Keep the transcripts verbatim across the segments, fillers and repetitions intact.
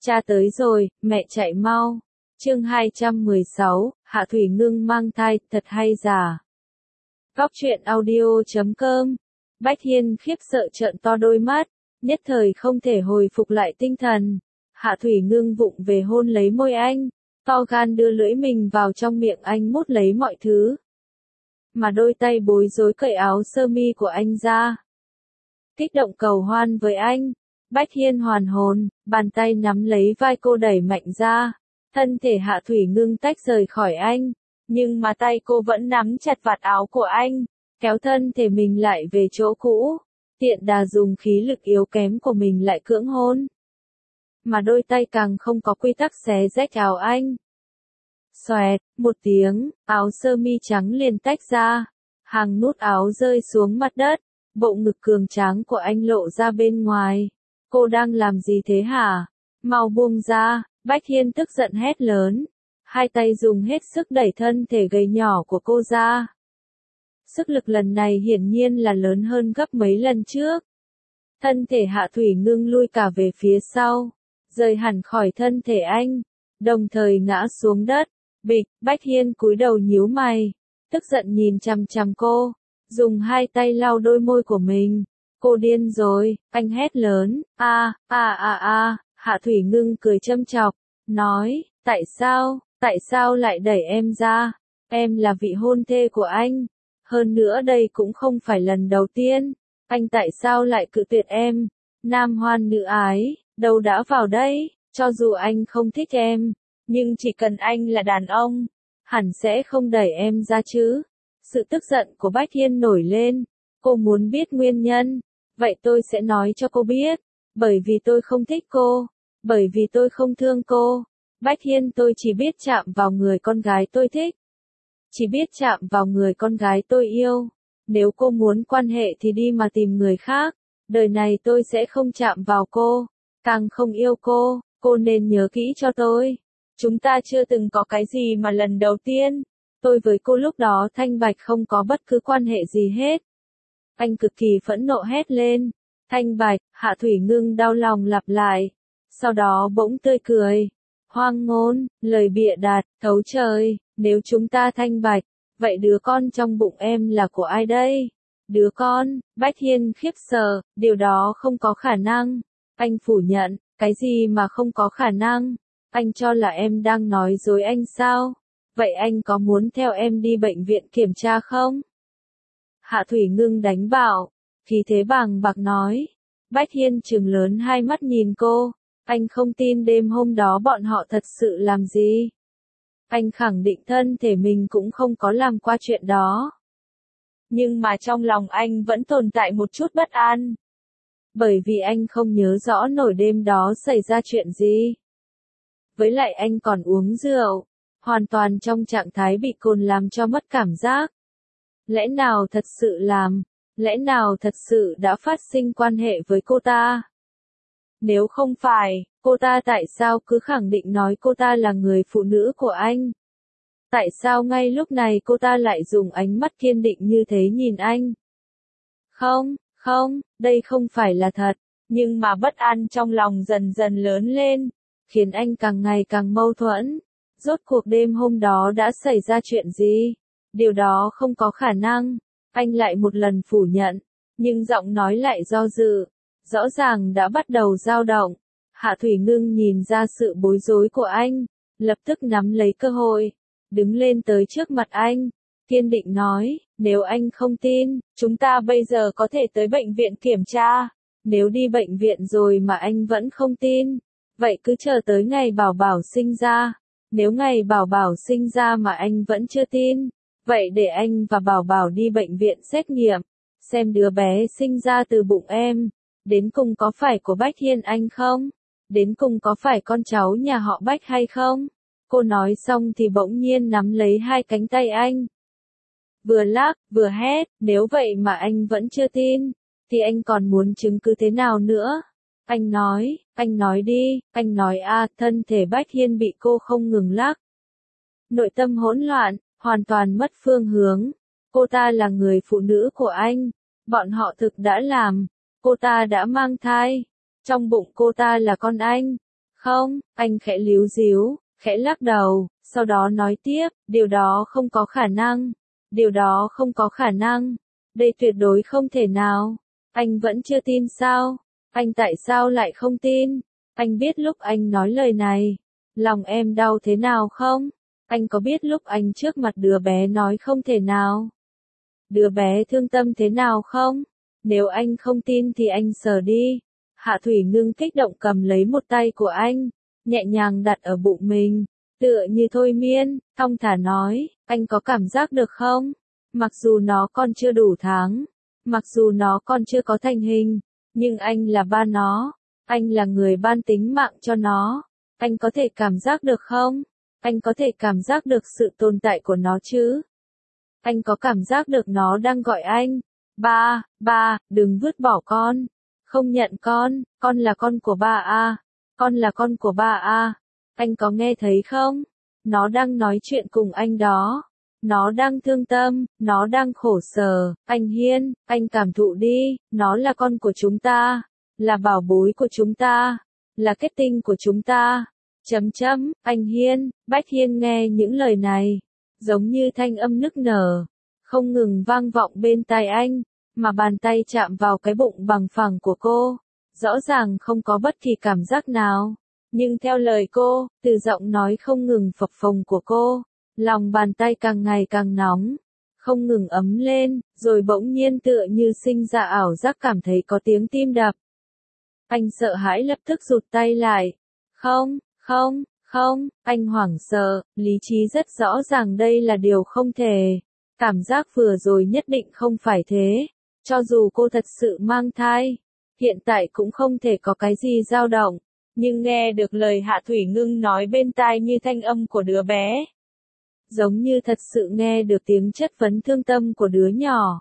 Cha tới rồi, mẹ chạy mau. Chương hai trăm mười sáu, Hạ Thủy Ngưng mang thai, thật hay giả. Góc truyện audio chấm com. Bách Hiên khiếp sợ trợn to đôi mắt, nhất thời không thể hồi phục lại tinh thần. Hạ Thủy Ngưng vụng về hôn lấy môi anh, to gan đưa lưỡi mình vào trong miệng anh mút lấy mọi thứ. Mà đôi tay bối rối cởi áo sơ mi của anh ra. Kích động cầu hoan với anh. Bách Hiên hoàn hồn, bàn tay nắm lấy vai cô đẩy mạnh ra. Thân thể Hạ Thủy Ngưng tách rời khỏi anh, nhưng mà tay cô vẫn nắm chặt vạt áo của anh, kéo thân thể mình lại về chỗ cũ. Tiện đà dùng khí lực yếu kém của mình lại cưỡng hôn. Mà đôi tay càng không có quy tắc xé rách áo anh. Xoẹt, một tiếng, áo sơ mi trắng liền tách ra. Hàng nút áo rơi xuống mặt đất, bộ ngực cường tráng của anh lộ ra bên ngoài. Cô đang làm gì thế hả? Mau buông ra, Bách Hiên tức giận hét lớn. Hai tay dùng hết sức đẩy thân thể gầy nhỏ của cô ra. Sức lực lần này hiển nhiên là lớn hơn gấp mấy lần trước. Thân thể Hạ Thủy Ngưng lui cả về phía sau, rời hẳn khỏi thân thể anh, đồng thời ngã xuống đất. Bịch, Bách Hiên cúi đầu nhíu mày, tức giận nhìn chằm chằm cô, dùng hai tay lau đôi môi của mình. Cô điên rồi, anh hét lớn. A, a a a, Hạ Thủy Ngưng cười châm chọc, nói, tại sao, tại sao lại đẩy em ra? Em là vị hôn thê của anh. Hơn nữa đây cũng không phải lần đầu tiên. Anh tại sao lại cự tuyệt em? Nam hoan nữ ái, đâu đã vào đây, cho dù anh không thích em, nhưng chỉ cần anh là đàn ông, hẳn sẽ không đẩy em ra chứ. Sự tức giận của Bách Hiên nổi lên, cô muốn biết nguyên nhân. Vậy tôi sẽ nói cho cô biết, bởi vì tôi không thích cô, bởi vì tôi không thương cô. Bách Hiên, tôi chỉ biết chạm vào người con gái tôi thích, chỉ biết chạm vào người con gái tôi yêu. Nếu cô muốn quan hệ thì đi mà tìm người khác, đời này tôi sẽ không chạm vào cô, càng không yêu cô. Cô nên nhớ kỹ cho tôi, chúng ta chưa từng có cái gì mà lần đầu tiên. Tôi với cô lúc đó thanh bạch không có bất cứ quan hệ gì hết. Anh cực kỳ phẫn nộ hét lên. Thanh bạch, Hạ Thủy Ngưng đau lòng lặp lại. Sau đó bỗng tươi cười. Hoang ngôn, lời bịa đặt, thấu trời, nếu chúng ta thanh bạch, vậy đứa con trong bụng em là của ai đây? Đứa con, Bách Hiên khiếp sợ, điều đó không có khả năng. Anh phủ nhận, cái gì mà không có khả năng? Anh cho là em đang nói dối anh sao? Vậy anh có muốn theo em đi bệnh viện kiểm tra không? Hạ Thủy Ngưng đánh bảo, khí thế bàng bạc nói. Bách Hiên trừng lớn hai mắt nhìn cô, anh không tin đêm hôm đó bọn họ thật sự làm gì. Anh khẳng định thân thể mình cũng không có làm qua chuyện đó. Nhưng mà trong lòng anh vẫn tồn tại một chút bất an. Bởi vì anh không nhớ rõ nổi đêm đó xảy ra chuyện gì. Với lại anh còn uống rượu, hoàn toàn trong trạng thái bị cồn làm cho mất cảm giác. Lẽ nào thật sự làm, lẽ nào thật sự đã phát sinh quan hệ với cô ta? Nếu không phải, cô ta tại sao cứ khẳng định nói cô ta là người phụ nữ của anh? Tại sao ngay lúc này cô ta lại dùng ánh mắt kiên định như thế nhìn anh? Không, không, đây không phải là thật, nhưng mà bất an trong lòng dần dần lớn lên, khiến anh càng ngày càng mâu thuẫn. Rốt cuộc đêm hôm đó đã xảy ra chuyện gì? Điều đó không có khả năng. Anh lại một lần phủ nhận, nhưng giọng nói lại do dự, rõ ràng đã bắt đầu dao động. Hạ Thủy Ngưng nhìn ra sự bối rối của anh, lập tức nắm lấy cơ hội, đứng lên tới trước mặt anh, kiên định nói, nếu anh không tin, chúng ta bây giờ có thể tới bệnh viện kiểm tra. Nếu đi bệnh viện rồi mà anh vẫn không tin, vậy cứ chờ tới ngày Bảo Bảo sinh ra. Nếu ngày Bảo Bảo sinh ra mà anh vẫn chưa tin, vậy để anh và Bảo Bảo đi bệnh viện xét nghiệm, xem đứa bé sinh ra từ bụng em, đến cùng có phải của Bách Hiên anh không? Đến cùng có phải con cháu nhà họ Bách hay không? Cô nói xong thì bỗng nhiên nắm lấy hai cánh tay anh. Vừa lắc, vừa hét, nếu vậy mà anh vẫn chưa tin, thì anh còn muốn chứng cứ thế nào nữa? Anh nói, anh nói đi, anh nói a. Thân thể Bách Hiên bị cô không ngừng lắc. Nội tâm hỗn loạn, hoàn toàn mất phương hướng. Cô ta là người phụ nữ của anh. Bọn họ thực đã làm. Cô ta đã mang thai. Trong bụng cô ta là con anh. Không, anh khẽ líu díu, khẽ lắc đầu, sau đó nói tiếp, điều đó không có khả năng. Điều đó không có khả năng. Đây tuyệt đối không thể nào. Anh vẫn chưa tin sao? Anh tại sao lại không tin? Anh biết lúc anh nói lời này, lòng em đau thế nào không? Anh có biết lúc anh trước mặt đứa bé nói không thể nào? Đứa bé thương tâm thế nào không? Nếu anh không tin thì anh sờ đi. Hạ Thủy Ngưng kích động cầm lấy một tay của anh, nhẹ nhàng đặt ở bụng mình, tựa như thôi miên, thong thả nói, anh có cảm giác được không? Mặc dù nó còn chưa đủ tháng, mặc dù nó còn chưa có thành hình, nhưng anh là ba nó, anh là người ban tính mạng cho nó, anh có thể cảm giác được không? Anh có thể cảm giác được sự tồn tại của nó chứ? Anh có cảm giác được nó đang gọi anh, ba, ba, đừng vứt bỏ con, không nhận con, con là con của ba a, con là con của ba a, anh có nghe thấy không? Nó đang nói chuyện cùng anh đó. Nó đang thương tâm, nó đang khổ sở, anh Hiên, anh cảm thụ đi, nó là con của chúng ta, là bảo bối của chúng ta, là kết tinh của chúng ta. Chấm chấm, anh Hiên, Bách Hiên nghe những lời này, giống như thanh âm nức nở, không ngừng vang vọng bên tai anh, mà bàn tay chạm vào cái bụng bằng phẳng của cô, rõ ràng không có bất kỳ cảm giác nào, nhưng theo lời cô, từ giọng nói không ngừng phập phồng của cô, lòng bàn tay càng ngày càng nóng, không ngừng ấm lên, rồi bỗng nhiên tựa như sinh ra ảo giác cảm thấy có tiếng tim đập. Anh sợ hãi lập tức rụt tay lại. Không, không, không, anh hoảng sợ, lý trí rất rõ ràng đây là điều không thể. Cảm giác vừa rồi nhất định không phải thế. Cho dù cô thật sự mang thai, hiện tại cũng không thể có cái gì dao động. Nhưng nghe được lời Hạ Thủy Ngưng nói bên tai như thanh âm của đứa bé. Giống như thật sự nghe được tiếng chất vấn thương tâm của đứa nhỏ.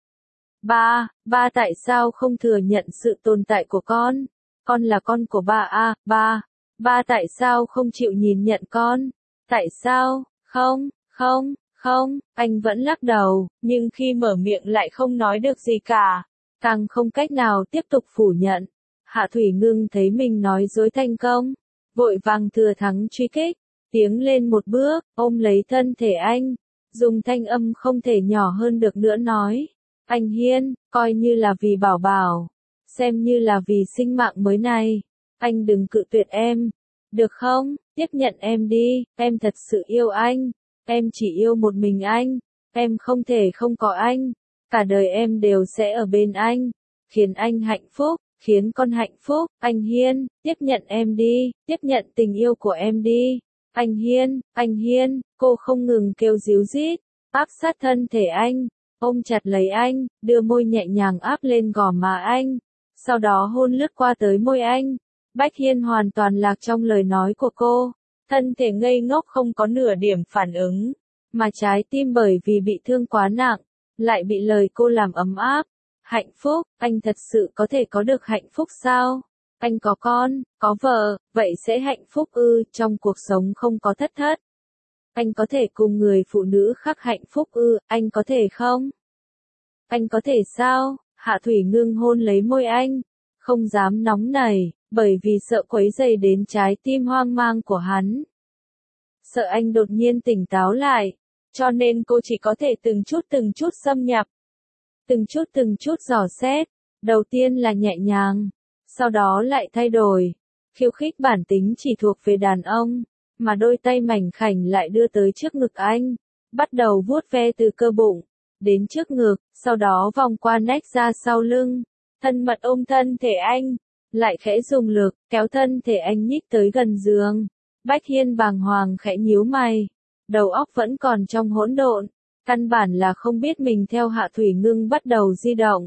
Ba, ba tại sao không thừa nhận sự tồn tại của con? Con là con của ba a, ba. Ba tại sao không chịu nhìn nhận con? Tại sao? Không, không, không, anh vẫn lắc đầu, nhưng khi mở miệng lại không nói được gì cả. Càng không cách nào tiếp tục phủ nhận. Hạ Thủy Ngưng thấy mình nói dối thành công. Vội vàng thừa thắng truy kích. Tiến lên một bước, ôm lấy thân thể anh, dùng thanh âm không thể nhỏ hơn được nữa nói, anh Hiên, coi như là vì bảo bảo, xem như là vì sinh mạng mới này, anh đừng cự tuyệt em, được không, tiếp nhận em đi, em thật sự yêu anh, em chỉ yêu một mình anh, em không thể không có anh, cả đời em đều sẽ ở bên anh, khiến anh hạnh phúc, khiến con hạnh phúc, anh Hiên, tiếp nhận em đi, tiếp nhận tình yêu của em đi. Anh Hiên, anh Hiên, cô không ngừng kêu díu dít, áp sát thân thể anh, ôm chặt lấy anh, đưa môi nhẹ nhàng áp lên gò má anh, sau đó hôn lướt qua tới môi anh. Bách Hiên hoàn toàn lạc trong lời nói của cô, thân thể ngây ngốc không có nửa điểm phản ứng, mà trái tim bởi vì bị thương quá nặng, lại bị lời cô làm ấm áp. Hạnh phúc, anh thật sự có thể có được hạnh phúc sao? Anh có con, có vợ, vậy sẽ hạnh phúc ư, trong cuộc sống không có thất thất. Anh có thể cùng người phụ nữ khác hạnh phúc ư, anh có thể không? Anh có thể sao? Hạ Thủy Ngưng hôn lấy môi anh, không dám nóng nảy, bởi vì sợ quấy rầy đến trái tim hoang mang của hắn. Sợ anh đột nhiên tỉnh táo lại, cho nên cô chỉ có thể từng chút từng chút xâm nhập. Từng chút từng chút dò xét, đầu tiên là nhẹ nhàng. Sau đó lại thay đổi, khiêu khích bản tính chỉ thuộc về đàn ông, mà đôi tay mảnh khảnh lại đưa tới trước ngực anh, bắt đầu vuốt ve từ cơ bụng, đến trước ngực, sau đó vòng qua nách ra sau lưng, thân mật ôm thân thể anh, lại khẽ dùng lực, kéo thân thể anh nhích tới gần giường. Bách Hiên bàng hoàng khẽ nhíu mày, đầu óc vẫn còn trong hỗn độn, căn bản là không biết mình theo Hạ Thủy Ngưng bắt đầu di động.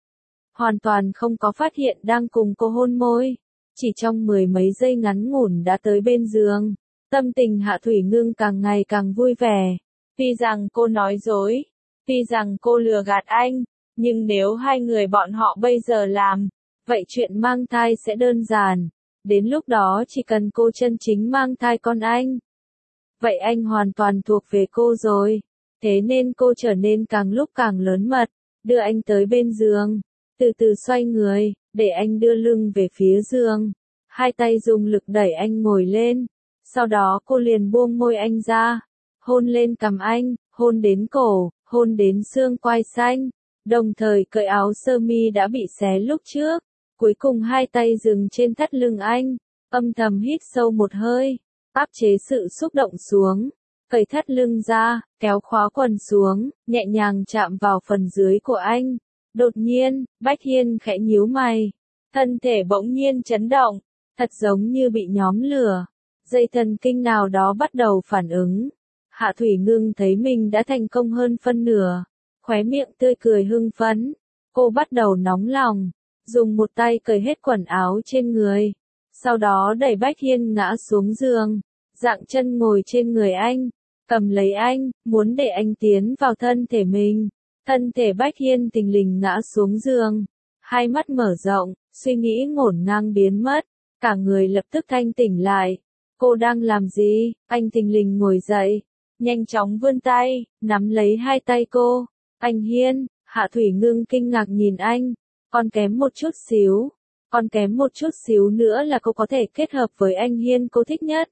Hoàn toàn không có phát hiện đang cùng cô hôn môi, chỉ trong mười mấy giây ngắn ngủn đã tới bên giường, tâm tình Hạ Thủy Ngưng càng ngày càng vui vẻ, tuy rằng cô nói dối, tuy rằng cô lừa gạt anh, nhưng nếu hai người bọn họ bây giờ làm, vậy chuyện mang thai sẽ đơn giản, đến lúc đó chỉ cần cô chân chính mang thai con anh. Vậy anh hoàn toàn thuộc về cô rồi, thế nên cô trở nên càng lúc càng lớn mật, đưa anh tới bên giường. Từ từ xoay người, để anh đưa lưng về phía giường. hai tay dùng lực đẩy anh ngồi lên. Sau đó cô liền buông môi anh ra, hôn lên cằm anh, hôn đến cổ, hôn đến xương quai xanh, đồng thời cởi áo sơ mi đã bị xé lúc trước. Cuối cùng hai tay dừng trên thắt lưng anh, âm thầm hít sâu một hơi, áp chế sự xúc động xuống, cởi thắt lưng ra, kéo khóa quần xuống, nhẹ nhàng chạm vào phần dưới của anh. Đột nhiên, Bách Hiên khẽ nhíu mày, thân thể bỗng nhiên chấn động, thật giống như bị nhóm lửa, dây thần kinh nào đó bắt đầu phản ứng. Hạ Thủy Ngưng thấy mình đã thành công hơn phân nửa, khóe miệng tươi cười hưng phấn, cô bắt đầu nóng lòng, dùng một tay cởi hết quần áo trên người, sau đó đẩy Bách Hiên ngã xuống giường, dạng chân ngồi trên người anh, cầm lấy anh, muốn để anh tiến vào thân thể mình. Thân thể Bách Hiên thình lình ngã xuống giường, hai mắt mở rộng, suy nghĩ ngổn ngang biến mất, cả người lập tức thanh tỉnh lại. Cô đang làm gì? Anh thình lình ngồi dậy, nhanh chóng vươn tay, nắm lấy hai tay cô. Anh Hiên, Hạ Thủy Ngưng kinh ngạc nhìn anh, còn kém một chút xíu, còn kém một chút xíu nữa là cô có thể kết hợp với anh Hiên cô thích nhất.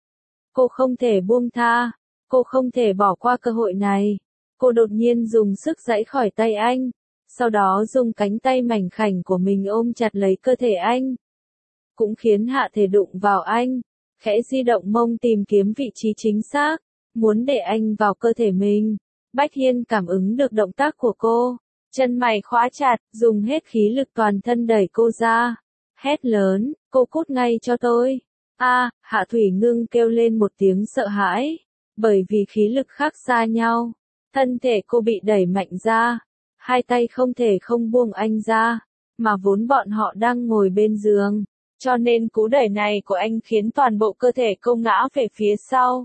Cô không thể buông tha, cô không thể bỏ qua cơ hội này. Cô đột nhiên dùng sức giãy khỏi tay anh, sau đó dùng cánh tay mảnh khảnh của mình ôm chặt lấy cơ thể anh. Cũng khiến Hạ Thể đụng vào anh, khẽ di động mông tìm kiếm vị trí chính xác, muốn để anh vào cơ thể mình. Bách Hiên cảm ứng được động tác của cô, chân mày khóa chặt, dùng hết khí lực toàn thân đẩy cô ra, hét lớn, cô cút ngay cho tôi. A, Hạ Thủy Ngưng kêu lên một tiếng sợ hãi, bởi vì khí lực khác xa nhau. Thân thể cô bị đẩy mạnh ra, hai tay không thể không buông anh ra, mà vốn bọn họ đang ngồi bên giường, cho nên cú đẩy này của anh khiến toàn bộ cơ thể cô ngã về phía sau.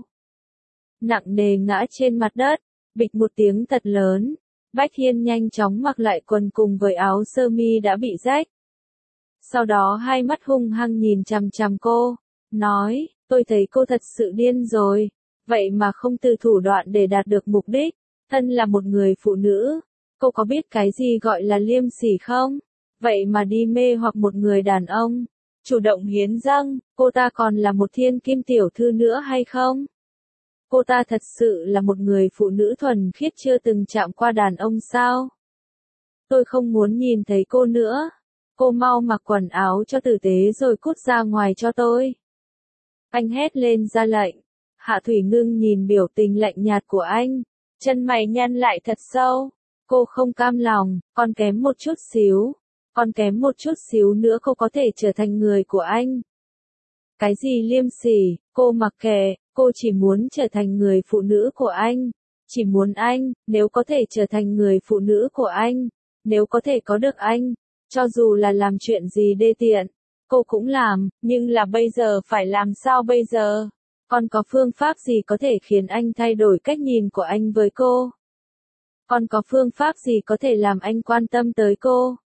Nặng nề ngã trên mặt đất, bịch một tiếng thật lớn, Bách Hiên nhanh chóng mặc lại quần cùng với áo sơ mi đã bị rách. Sau đó hai mắt hung hăng nhìn chằm chằm cô, nói, tôi thấy cô thật sự điên rồi, vậy mà không từ thủ đoạn để đạt được mục đích. Thân là một người phụ nữ, cô có biết cái gì gọi là liêm sỉ không? Vậy mà đi mê hoặc một người đàn ông, chủ động hiến dâng, cô ta còn là một thiên kim tiểu thư nữa hay không? Cô ta thật sự là một người phụ nữ thuần khiết chưa từng chạm qua đàn ông sao? Tôi không muốn nhìn thấy cô nữa. Cô mau mặc quần áo cho tử tế rồi cút ra ngoài cho tôi. Anh hét lên ra lệnh. Hạ Thủy Ngưng nhìn biểu tình lạnh nhạt của anh, chân mày nhăn lại thật sâu. Cô không cam lòng, còn kém một chút xíu, còn kém một chút xíu nữa cô có thể trở thành người của anh. Cái gì liêm sỉ, cô mặc kệ, cô chỉ muốn trở thành người phụ nữ của anh. Chỉ muốn anh, nếu có thể trở thành người phụ nữ của anh, nếu có thể có được anh, cho dù là làm chuyện gì đê tiện, cô cũng làm, nhưng là bây giờ phải làm sao bây giờ? Còn có phương pháp gì có thể khiến anh thay đổi cách nhìn của anh với cô? Còn có phương pháp gì có thể làm anh quan tâm tới cô?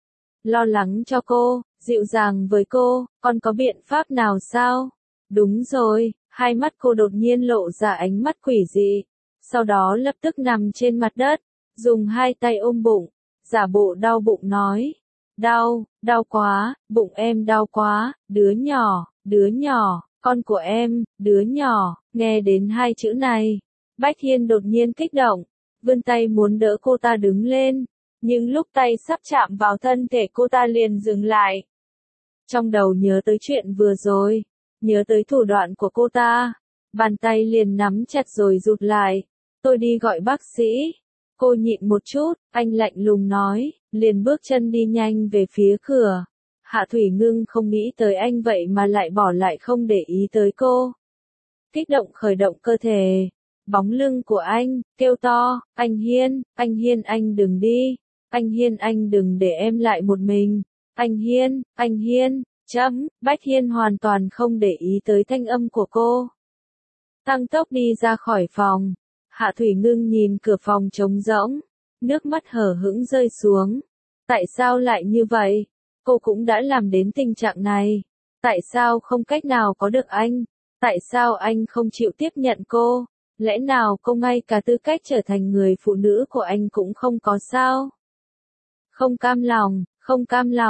Lo lắng cho cô, dịu dàng với cô, còn có biện pháp nào sao? Đúng rồi, hai mắt cô đột nhiên lộ ra ánh mắt quỷ dị, sau đó lập tức nằm trên mặt đất, dùng hai tay ôm bụng, giả bộ đau bụng nói. Đau, đau quá, bụng em đau quá, đứa nhỏ, đứa nhỏ, con của em, đứa nhỏ, nghe đến hai chữ này. Bách Hiên đột nhiên kích động, vươn tay muốn đỡ cô ta đứng lên, nhưng lúc tay sắp chạm vào thân thể cô ta liền dừng lại. Trong đầu nhớ tới chuyện vừa rồi, nhớ tới thủ đoạn của cô ta, bàn tay liền nắm chặt rồi rụt lại. Tôi đi gọi bác sĩ. Cô nhịn một chút, anh lạnh lùng nói, liền bước chân đi nhanh về phía cửa. Hạ Thủy Ngưng không nghĩ tới anh vậy mà lại bỏ lại không để ý tới cô. Kích động khởi động cơ thể, bóng lưng của anh, kêu to, anh Hiên, anh Hiên anh đừng đi, anh Hiên anh đừng để em lại một mình, anh Hiên, anh Hiên, chấm, Bách Hiên hoàn toàn không để ý tới thanh âm của cô. Tăng tốc đi ra khỏi phòng. Hạ Thủy Ngưng nhìn cửa phòng trống rỗng, nước mắt hở hững rơi xuống. Tại sao lại như vậy? Cô cũng đã làm đến tình trạng này. Tại sao không cách nào có được anh? Tại sao anh không chịu tiếp nhận cô? Lẽ nào cô ngay cả tư cách trở thành người phụ nữ của anh cũng không có sao? Không cam lòng, không cam lòng,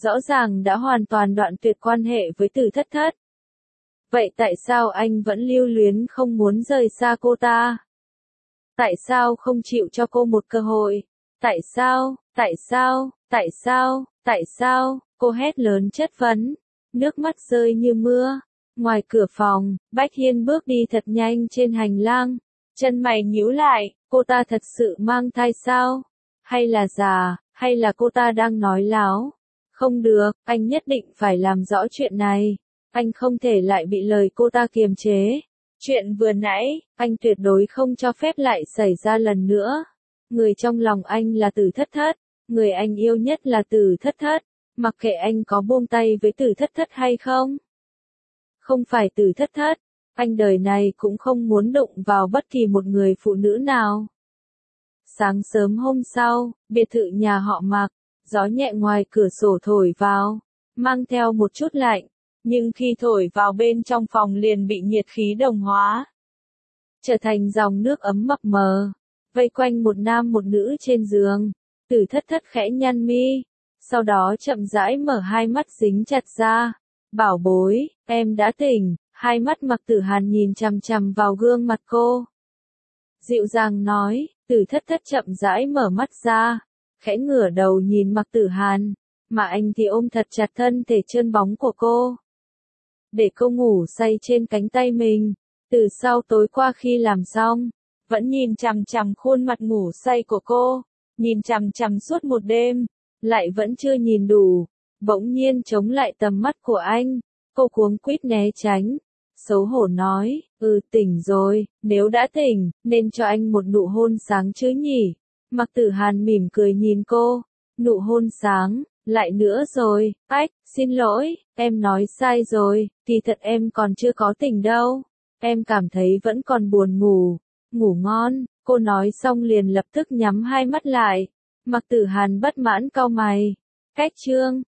rõ ràng đã hoàn toàn đoạn tuyệt quan hệ với Từ Thất Thất. Vậy tại sao anh vẫn lưu luyến không muốn rời xa cô ta? Tại sao không chịu cho cô một cơ hội? Tại sao, tại sao, tại sao, tại sao, cô hét lớn chất vấn, nước mắt rơi như mưa. Ngoài cửa phòng, Bách Hiên bước đi thật nhanh trên hành lang, chân mày nhíu lại, cô ta thật sự mang thai sao? Hay là già, hay là cô ta đang nói láo? Không được, anh nhất định phải làm rõ chuyện này. Anh không thể lại bị lời cô ta kiềm chế. Chuyện vừa nãy, anh tuyệt đối không cho phép lại xảy ra lần nữa. Người trong lòng anh là Từ Thất Thất, người anh yêu nhất là Từ Thất Thất, mặc kệ anh có buông tay với Từ Thất Thất hay không. Không phải Từ Thất Thất, anh đời này cũng không muốn đụng vào bất kỳ một người phụ nữ nào. Sáng sớm hôm sau, biệt thự nhà họ Mạc, gió nhẹ ngoài cửa sổ thổi vào, mang theo một chút lạnh, nhưng khi thổi vào bên trong phòng liền bị nhiệt khí đồng hóa, trở thành dòng nước ấm mập mờ, vây quanh một nam một nữ trên giường. Từ Thất Thất khẽ nhăn mi, sau đó chậm rãi mở hai mắt dính chặt ra. Bảo bối, em đã tỉnh. Hai mắt Mạc Tử Hàn nhìn chằm chằm vào gương mặt cô, dịu dàng nói. Từ Thất Thất chậm rãi mở mắt ra, khẽ ngửa đầu nhìn Mạc Tử Hàn, mà anh thì ôm thật chặt thân thể trơn bóng của cô, để cô ngủ say trên cánh tay mình. Từ sau tối qua khi làm xong, vẫn nhìn chằm chằm khuôn mặt ngủ say của cô, nhìn chằm chằm suốt một đêm, lại vẫn chưa nhìn đủ, bỗng nhiên chống lại tầm mắt của anh, cô cuống quýt né tránh, xấu hổ nói, ừ tỉnh rồi, nếu đã tỉnh, nên cho anh một nụ hôn sáng chứ nhỉ. Mạc Tử Hàn mỉm cười nhìn cô, nụ hôn sáng, lại nữa rồi, ách, xin lỗi, em nói sai rồi, kỳ thật em còn chưa có tỉnh đâu, em cảm thấy vẫn còn buồn ngủ, ngủ ngon. Cô nói xong liền lập tức nhắm hai mắt lại. Mạc Tử Hàn bất mãn cau mày, cách chương